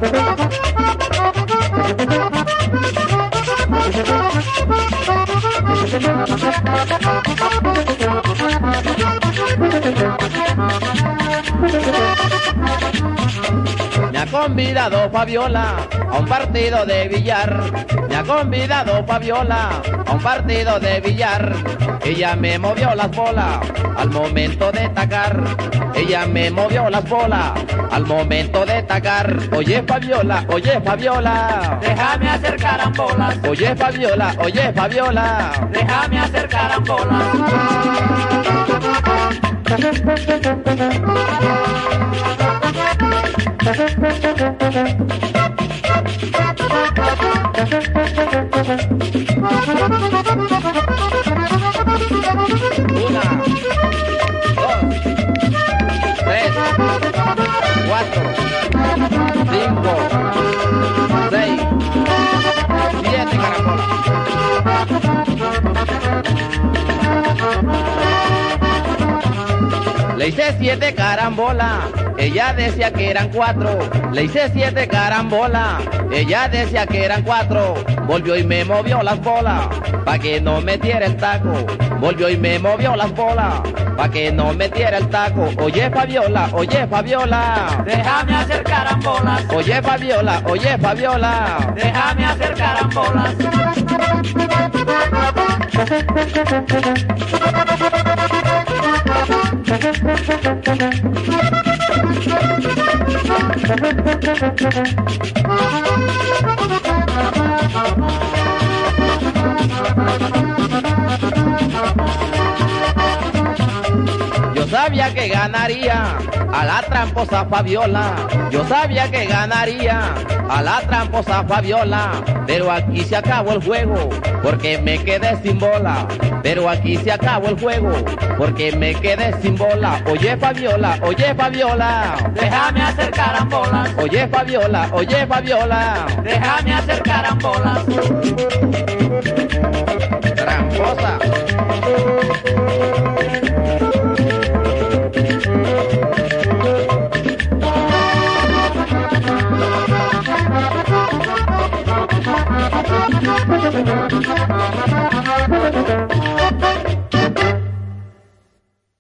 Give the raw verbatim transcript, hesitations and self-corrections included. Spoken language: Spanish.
Me ha convidado Fabiola a un partido de billar. Me ha convidado Fabiola a un partido de billar. Ella me movió las bolas al momento de tacar. Ella me movió las bolas al momento de tacar. Oye Fabiola, oye Fabiola, déjame hacer carambolas. Oye Fabiola, oye Fabiola, déjame hacer carambolas. Una, dos, tres, cuatro, cinco, seis, siete carambolas. Le hice siete carambolas, ella decía que eran cuatro. Le hice siete carambolas, ella decía que eran cuatro. Volvió y me movió las bolas, pa' que no metiera el taco. Volvió y me movió las bolas, pa' que no metiera el taco. Oye Fabiola, oye Fabiola, déjame hacer carambolas. Oye Fabiola, oye Fabiola, déjame hacer carambolas. Yo sabía que ganaría a la tramposa Fabiola. Yo sabía que ganaría a la tramposa Fabiola. Pero aquí se acabó el juego, porque me quedé sin bola. Pero aquí se acabó el juego, porque me quedé sin bola. Oye Fabiola, oye Fabiola, déjame hacer carambolas. Oye Fabiola, oye Fabiola, déjame hacer carambolas.